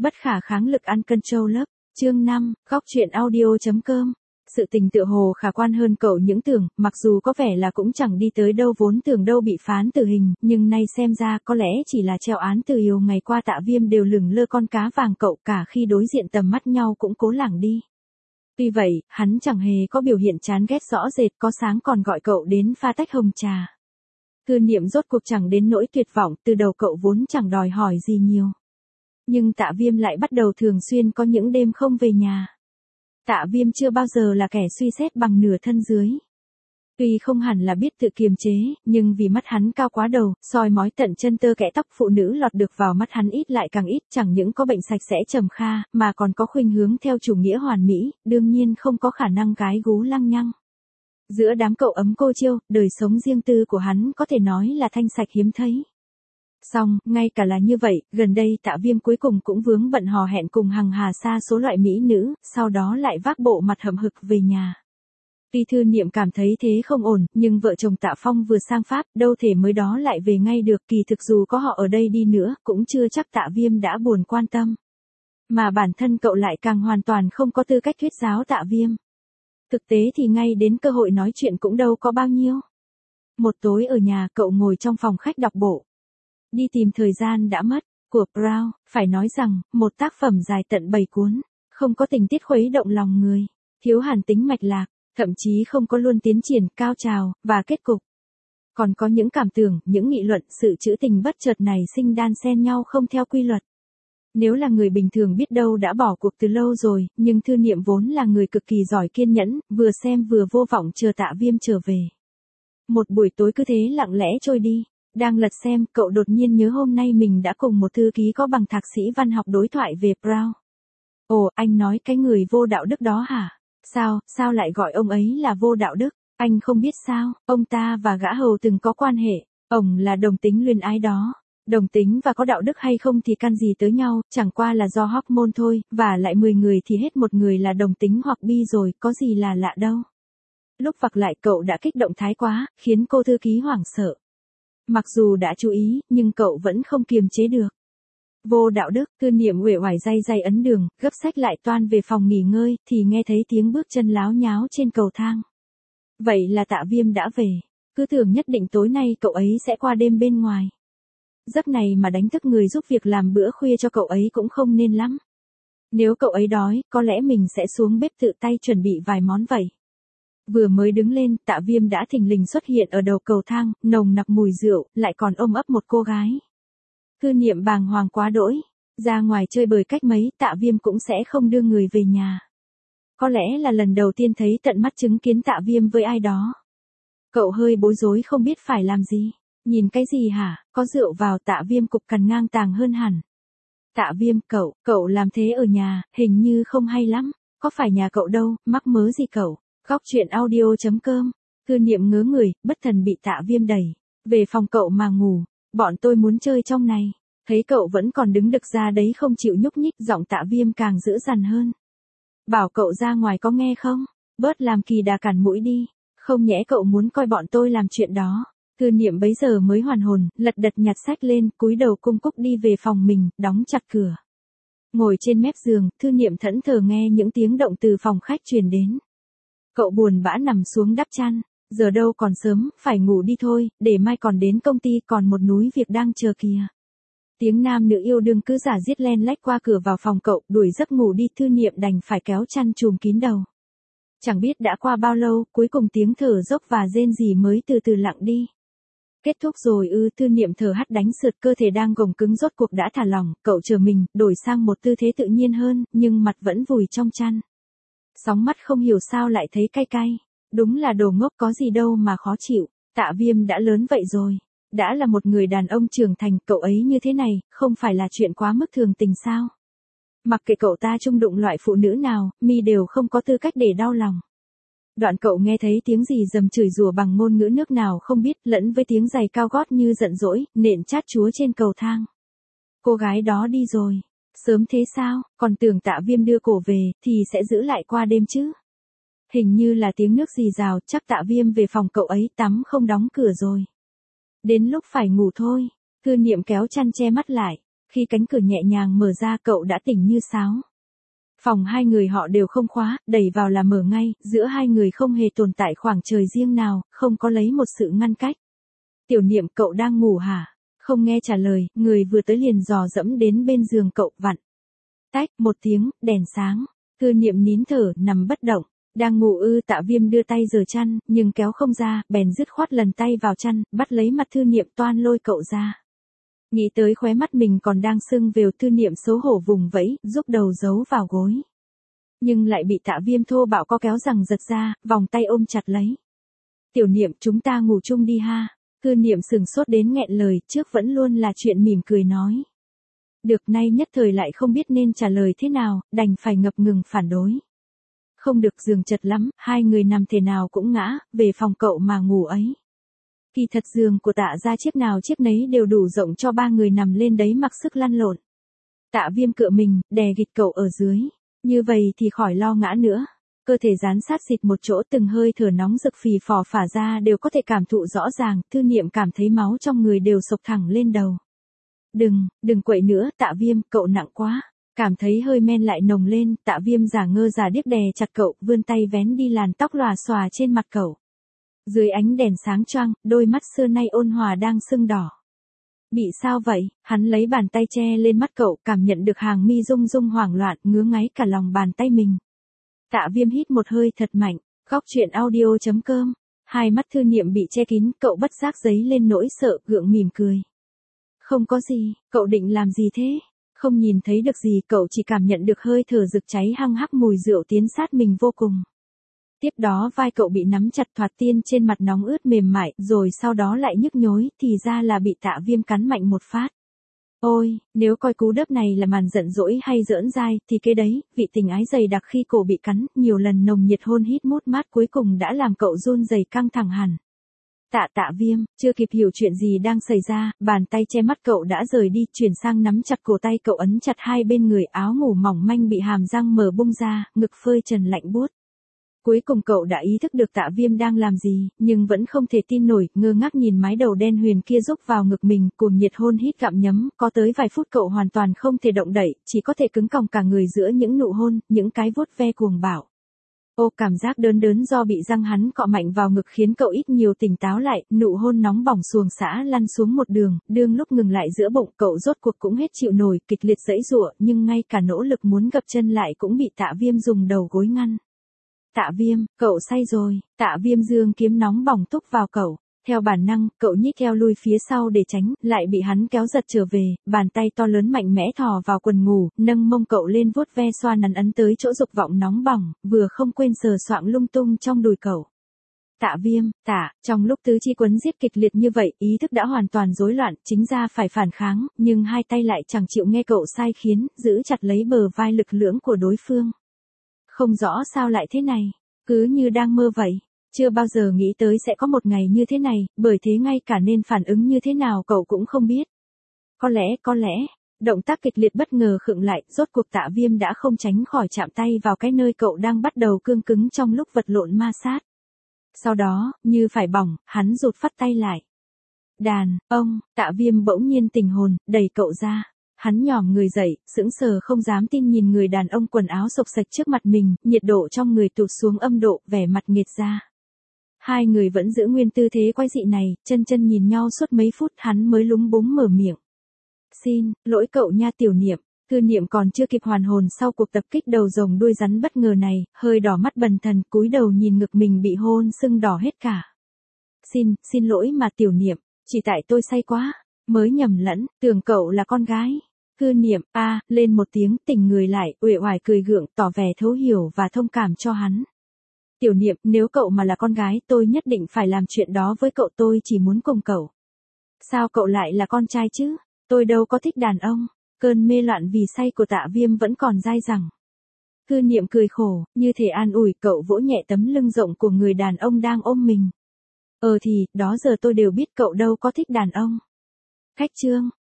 Bất khả kháng lực ăn control lớp. Chương 5, góc truyện audio.com. Sự tình tựa hồ khả quan hơn cậu những tưởng, mặc dù có vẻ là cũng chẳng đi tới đâu vốn tưởng đâu bị phán tử hình, nhưng nay xem ra có lẽ chỉ là treo án từ yêu ngày qua Tạ Viêm đều lửng lơ con cá vàng cậu cả khi đối diện tầm mắt nhau cũng cố lảng đi. Tuy vậy, hắn chẳng hề có biểu hiện chán ghét rõ rệt, có sáng còn gọi cậu đến pha tách hồng trà. Thư Niệm rốt cuộc chẳng đến nỗi tuyệt vọng, từ đầu cậu vốn chẳng đòi hỏi gì nhiều. Nhưng Tạ Viêm lại bắt đầu thường xuyên có những đêm không về nhà. Tạ Viêm chưa bao giờ là kẻ suy xét bằng nửa thân dưới. Tuy không hẳn là biết tự kiềm chế, nhưng vì mắt hắn cao quá đầu, soi mói tận chân tơ kẽ tóc phụ nữ lọt được vào mắt hắn ít lại càng ít, chẳng những có bệnh sạch sẽ trầm kha, mà còn có khuynh hướng theo chủ nghĩa hoàn mỹ, đương nhiên không có khả năng gái gú lăng nhăng. Giữa đám cậu ấm cô chiêu, đời sống riêng tư của hắn có thể nói là thanh sạch hiếm thấy. Song, ngay cả là như vậy, gần đây Tạ Viêm cuối cùng cũng vướng bận hò hẹn cùng hằng hà sa số loại mỹ nữ, sau đó lại vác bộ mặt hậm hực về nhà. Tuy Thư Niệm cảm thấy thế không ổn, nhưng vợ chồng Tạ Phong vừa sang Pháp, đâu thể mới đó lại về ngay được, kỳ thực dù có họ ở đây đi nữa, cũng chưa chắc Tạ Viêm đã buồn quan tâm. Mà bản thân cậu lại càng hoàn toàn không có tư cách thuyết giáo Tạ Viêm. Thực tế thì ngay đến cơ hội nói chuyện cũng đâu có bao nhiêu. Một tối ở nhà cậu ngồi trong phòng khách đọc bộ. Đi tìm thời gian đã mất, của Brown, phải nói rằng, một tác phẩm dài tận 7 cuốn, không có tình tiết khuấy động lòng người, thiếu hẳn tính mạch lạc, thậm chí không có luôn tiến triển, cao trào, và kết cục. Còn có những cảm tưởng, những nghị luận, sự trữ tình bất chợt này sinh đan xen nhau không theo quy luật. Nếu là người bình thường biết đâu đã bỏ cuộc từ lâu rồi, nhưng Thư Niệm vốn là người cực kỳ giỏi kiên nhẫn, vừa xem vừa vô vọng chờ Tạ Viêm trở về. Một buổi tối cứ thế lặng lẽ trôi đi. Đang lật xem, cậu đột nhiên nhớ hôm nay mình đã cùng một thư ký có bằng thạc sĩ văn học đối thoại về Brown. Ồ, anh nói cái người vô đạo đức đó hả? Sao lại gọi ông ấy là vô đạo đức? Anh không biết sao, ông ta và gã hầu từng có quan hệ, ông là đồng tính luyến ái đó. Đồng tính và có đạo đức hay không thì can gì tới nhau, chẳng qua là do hormone thôi, và lại 10 người thì hết một người là đồng tính hoặc bi rồi, có gì là lạ đâu. Lúc vặc lại cậu đã kích động thái quá, khiến cô thư ký hoảng sợ. Mặc dù đã chú ý, nhưng cậu vẫn không kiềm chế được. Vô đạo đức, Thư Niệm uể oải day ấn đường, gấp sách lại toan về phòng nghỉ ngơi, thì nghe thấy tiếng bước chân láo nháo trên cầu thang. Vậy là Tạ Viêm đã về. Cứ tưởng nhất định tối nay cậu ấy sẽ qua đêm bên ngoài. Giấc này mà đánh thức người giúp việc làm bữa khuya cho cậu ấy cũng không nên lắm. Nếu cậu ấy đói, có lẽ mình sẽ xuống bếp tự tay chuẩn bị vài món vậy. Vừa mới đứng lên, Tạ Viêm đã thình lình xuất hiện ở đầu cầu thang, nồng nặc mùi rượu, lại còn ôm ấp một cô gái. Thư Niệm bàng hoàng quá đỗi. Ra ngoài chơi bời cách mấy, Tạ Viêm cũng sẽ không đưa người về nhà. Có lẽ là lần đầu tiên thấy tận mắt chứng kiến Tạ Viêm với ai đó. Cậu hơi bối rối không biết phải làm gì. Nhìn cái gì hả? Có rượu vào, Tạ Viêm cục cằn ngang tàng hơn hẳn. Tạ Viêm, cậu làm thế ở nhà, hình như không hay lắm. Có phải nhà cậu đâu, mắc mớ gì cậu? Góc truyện audio.com. Thư Niệm ngớ người, bất thần bị Tạ Viêm đẩy về phòng cậu mà ngủ. Bọn tôi muốn chơi trong này. Thấy cậu vẫn còn đứng đực ra đấy không chịu nhúc nhích, giọng Tạ Viêm càng dữ dằn hơn. Bảo cậu ra ngoài có nghe không? Bớt làm kỳ đà cản mũi đi. Không nhẽ cậu muốn coi bọn tôi làm chuyện đó. Thư Niệm bấy giờ mới hoàn hồn, lật đật nhặt sách lên, cúi đầu cung cúc đi về phòng mình, đóng chặt cửa. Ngồi trên mép giường, Thư Niệm thẫn thờ nghe những tiếng động từ phòng khách truyền đến. Cậu buồn bã nằm xuống đắp chăn, giờ đâu còn sớm, phải ngủ đi thôi, để mai còn đến công ty, còn một núi việc đang chờ kìa. Tiếng nam nữ yêu đương cứ giả giết len lách qua cửa vào phòng cậu, đuổi giấc ngủ đi, Thư Niệm đành phải kéo chăn trùm kín đầu. Chẳng biết đã qua bao lâu, cuối cùng tiếng thở dốc và rên rỉ mới từ từ lặng đi. Kết thúc rồi ư? Thư Niệm thở hắt đánh sượt, cơ thể đang gồng cứng rốt cuộc đã thả lỏng, cậu chờ mình, đổi sang một tư thế tự nhiên hơn, nhưng mặt vẫn vùi trong chăn. Sóng mắt không hiểu sao lại thấy cay cay. Đúng là đồ ngốc, có gì đâu mà khó chịu. Tạ Viêm đã lớn vậy rồi. Đã là một người đàn ông trưởng thành, cậu ấy như thế này, không phải là chuyện quá mức thường tình sao? Mặc kệ cậu ta chung đụng loại phụ nữ nào, mi đều không có tư cách để đau lòng. Đoạn cậu nghe thấy tiếng gì dầm chửi rủa bằng ngôn ngữ nước nào không biết, lẫn với tiếng giày cao gót như giận dỗi, nện chát chúa trên cầu thang. Cô gái đó đi rồi. Sớm thế sao, còn tưởng Tạ Viêm đưa cổ về, thì sẽ giữ lại qua đêm chứ. Hình như là tiếng nước rì rào, chắc Tạ Viêm về phòng cậu ấy tắm không đóng cửa rồi. Đến lúc phải ngủ thôi. Thư Niệm kéo chăn che mắt lại. Khi cánh cửa nhẹ nhàng mở ra cậu đã tỉnh như sáo. Phòng hai người họ đều không khóa, đẩy vào là mở ngay, giữa hai người không hề tồn tại khoảng trời riêng nào, không có lấy một sự ngăn cách. Tiểu Niệm, cậu đang ngủ hả? Không nghe trả lời, người vừa tới liền dò dẫm đến bên giường cậu, vặn. Tách, một tiếng, đèn sáng. Thư Niệm nín thở, nằm bất động. Đang ngủ ư? Tạ Viêm đưa tay giở chăn, nhưng kéo không ra, bèn dứt khoát lần tay vào chăn, bắt lấy mặt Thư Niệm toan lôi cậu ra. Nghĩ tới khóe mắt mình còn đang sưng vều, Thư Niệm xấu hổ vùng vẫy, giúp đầu giấu vào gối. Nhưng lại bị Tạ Viêm thô bạo co kéo rằng giật ra, vòng tay ôm chặt lấy. Tiểu Niệm, chúng ta ngủ chung đi ha. Thư Niệm sừng sốt đến nghẹn lời, trước vẫn luôn là chuyện mỉm cười nói. Được, nay nhất thời lại không biết nên trả lời thế nào, đành phải ngập ngừng phản đối. Không được, giường chật lắm, hai người nằm thế nào cũng ngã, về phòng cậu mà ngủ ấy. Kỳ thật giường của Tạ gia chiếc nào chiếc nấy đều đủ rộng cho ba người nằm lên đấy mặc sức lăn lộn. Tạ Viêm cựa mình, đè gịch cậu ở dưới. Như vậy thì khỏi lo ngã nữa. Cơ thể dán sát xịt một chỗ, từng hơi thở nóng rực phì phò phả ra đều có thể cảm thụ rõ ràng. Thư Niệm cảm thấy máu trong người đều sộc thẳng lên đầu. Đừng quậy nữa, Tạ Viêm, cậu nặng quá. Cảm thấy hơi men lại nồng lên, Tạ Viêm giả ngơ giả điếc đè chặt cậu, vươn tay vén đi làn tóc lòa xòa trên mặt cậu. Dưới ánh đèn sáng choang, đôi mắt xưa nay ôn hòa đang sưng đỏ. Bị sao vậy? Hắn lấy bàn tay che lên mắt cậu, cảm nhận được hàng mi rung rung hoảng loạn, ngứa ngáy cả lòng bàn tay mình. Tạ Viêm hít một hơi thật mạnh. Góc truyện audio.com. Hai mắt Thư Niệm bị che kín, cậu bất giác dấy lên nỗi sợ, gượng mỉm cười. Không có gì, cậu định làm gì thế? Không nhìn thấy được gì, cậu chỉ cảm nhận được hơi thở rực cháy hăng hắc, mùi rượu tiến sát mình vô cùng. Tiếp đó vai cậu bị nắm chặt, thoạt tiên trên mặt nóng ướt mềm mại, rồi sau đó lại nhức nhối, thì ra là bị Tạ Viêm cắn mạnh một phát. Ôi, nếu coi cú đớp này là màn giận dỗi hay giỡn dai, thì cái đấy, vị tình ái dày đặc khi cổ bị cắn, nhiều lần nồng nhiệt hôn hít mút mát cuối cùng đã làm cậu run rẩy căng thẳng hẳn. Tạ Viêm, chưa kịp hiểu chuyện gì đang xảy ra, bàn tay che mắt cậu đã rời đi, chuyển sang nắm chặt cổ tay cậu, ấn chặt hai bên người, áo ngủ mỏng manh bị hàm răng mở bung ra, ngực phơi trần lạnh buốt. Cuối cùng cậu đã ý thức được Tạ Viêm đang làm gì, nhưng vẫn không thể tin nổi, ngơ ngác nhìn mái đầu đen huyền kia rúc vào ngực mình, cuồng nhiệt hôn hít gặm nhấm, có tới vài phút cậu hoàn toàn không thể động đậy, chỉ có thể cứng còng cả người giữa những nụ hôn, những cái vuốt ve cuồng bạo. Ô, cảm giác đớn đớn do bị răng hắn cọ mạnh vào ngực khiến cậu ít nhiều tỉnh táo lại, nụ hôn nóng bỏng xuồng xã lăn xuống một đường, đương lúc ngừng lại giữa bụng, cậu rốt cuộc cũng hết chịu nổi, kịch liệt giãy giụa, nhưng ngay cả nỗ lực muốn gập chân lại cũng bị Tạ Viêm dùng đầu gối ngăn. Tạ Viêm, cậu say rồi. Tạ Viêm giương kiếm nóng bỏng túc vào cậu. Theo bản năng, cậu nhích theo lui phía sau để tránh, lại bị hắn kéo giật trở về, bàn tay to lớn mạnh mẽ thò vào quần ngủ, nâng mông cậu lên vuốt ve xoa nắn ấn tới chỗ dục vọng nóng bỏng, vừa không quên sờ soạng lung tung trong đùi cậu. Tạ Viêm, trong lúc tứ chi quấn giết kịch liệt như vậy, ý thức đã hoàn toàn rối loạn, chính ra phải phản kháng, nhưng hai tay lại chẳng chịu nghe cậu sai khiến, giữ chặt lấy bờ vai lực lưỡng của đối phương. Không rõ sao lại thế này, cứ như đang mơ vậy, chưa bao giờ nghĩ tới sẽ có một ngày như thế này, bởi thế ngay cả nên phản ứng như thế nào cậu cũng không biết. Có lẽ, động tác kịch liệt bất ngờ khựng lại, rốt cuộc Tạ Viêm đã không tránh khỏi chạm tay vào cái nơi cậu đang bắt đầu cương cứng trong lúc vật lộn ma sát. Sau đó, như phải bỏng, hắn rụt phắt tay lại. Đàn ông, Tạ Viêm bỗng nhiên tỉnh hồn, đẩy cậu ra. Hắn nhòm người dậy, sững sờ không dám tin nhìn người đàn ông quần áo xộc xạch trước mặt mình, nhiệt độ trong người tụt xuống âm độ, vẻ mặt nghệt ra. Hai người vẫn giữ nguyên tư thế quái dị này, chân nhìn nhau suốt mấy phút, hắn mới lúng búng mở miệng. Xin lỗi cậu nha Tiểu Niệm. Thư Niệm còn chưa kịp hoàn hồn sau cuộc tập kích đầu rồng đuôi rắn bất ngờ này, hơi đỏ mắt bần thần, cúi đầu nhìn ngực mình bị hôn sưng đỏ hết cả. Xin lỗi mà Tiểu Niệm, chỉ tại tôi say quá, mới nhầm lẫn, tưởng cậu là con gái. Thư Niệm, lên một tiếng, tỉnh người lại, uể oải cười gượng, tỏ vẻ thấu hiểu và thông cảm cho hắn. Tiểu Niệm, nếu cậu mà là con gái, tôi nhất định phải làm chuyện đó với cậu, tôi chỉ muốn cùng cậu. Sao cậu lại là con trai chứ? Tôi đâu có thích đàn ông. Cơn mê loạn vì say của Tạ Viêm vẫn còn dai dẳng. Thư Niệm cười khổ, như thể an ủi cậu, vỗ nhẹ tấm lưng rộng của người đàn ông đang ôm mình. Thì, đó giờ tôi đều biết cậu đâu có thích đàn ông. Khách trương,